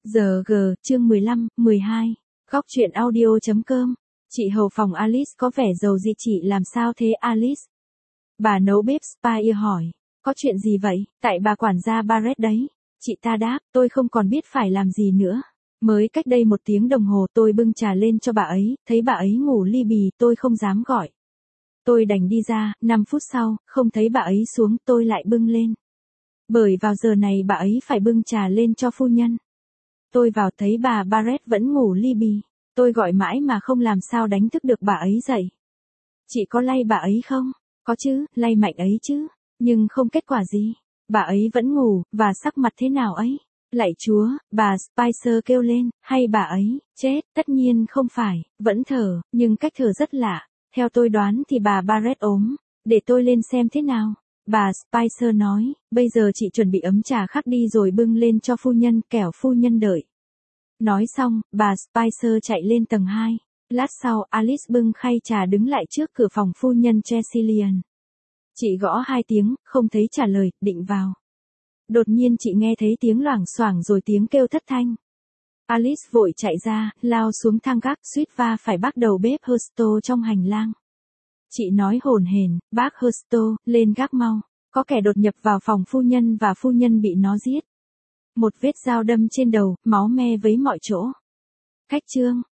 Giờ G, chương 15, 12. Góc truyện audio.com. Chị hầu phòng Alice có vẻ giàu gì chị làm sao thế Alice? Bà nấu bếp Spire hỏi. Có chuyện gì vậy? Tại bà quản gia Barrett đấy. Chị ta đáp, tôi không còn biết phải làm gì nữa. Mới cách đây 1 tiếng đồng hồ tôi bưng trà lên cho bà ấy, thấy bà ấy ngủ li bì tôi không dám gọi. Tôi đành đi ra, 5 phút sau, không thấy bà ấy xuống tôi lại bưng lên. Bởi vào giờ này bà ấy phải bưng trà lên cho phu nhân. Tôi vào thấy bà Barrett vẫn ngủ li bì. Tôi gọi mãi mà không làm sao đánh thức được bà ấy dậy. Chị có lay bà ấy không? Có chứ, lay mạnh ấy chứ. Nhưng không kết quả gì. Bà ấy vẫn ngủ, và sắc mặt thế nào ấy? Lạy Chúa, bà Spicer kêu lên, hay bà ấy, chết, tất nhiên không phải, vẫn thở, nhưng cách thở rất lạ. Theo tôi đoán thì bà Barrett ốm. Để tôi lên xem thế nào. Bà Spicer nói, bây giờ chị chuẩn bị ấm trà khác đi rồi bưng lên cho phu nhân, kẻo phu nhân đợi. Nói xong, bà Spicer chạy lên tầng 2. Lát sau, Alice bưng khay trà đứng lại trước cửa phòng phu nhân Tressilian. Chị gõ 2 tiếng, không thấy trả lời, định vào. Đột nhiên chị nghe thấy tiếng loảng xoảng rồi tiếng kêu thất thanh. Alice vội chạy ra, lao xuống thang gác, suýt va phải bác đầu bếp Husto trong hành lang. Chị nói hổn hển, bác Husto, lên gác mau. Có kẻ đột nhập vào phòng phu nhân và phu nhân bị nó giết. Một vết dao đâm trên đầu, máu me vấy mọi chỗ. Cách chương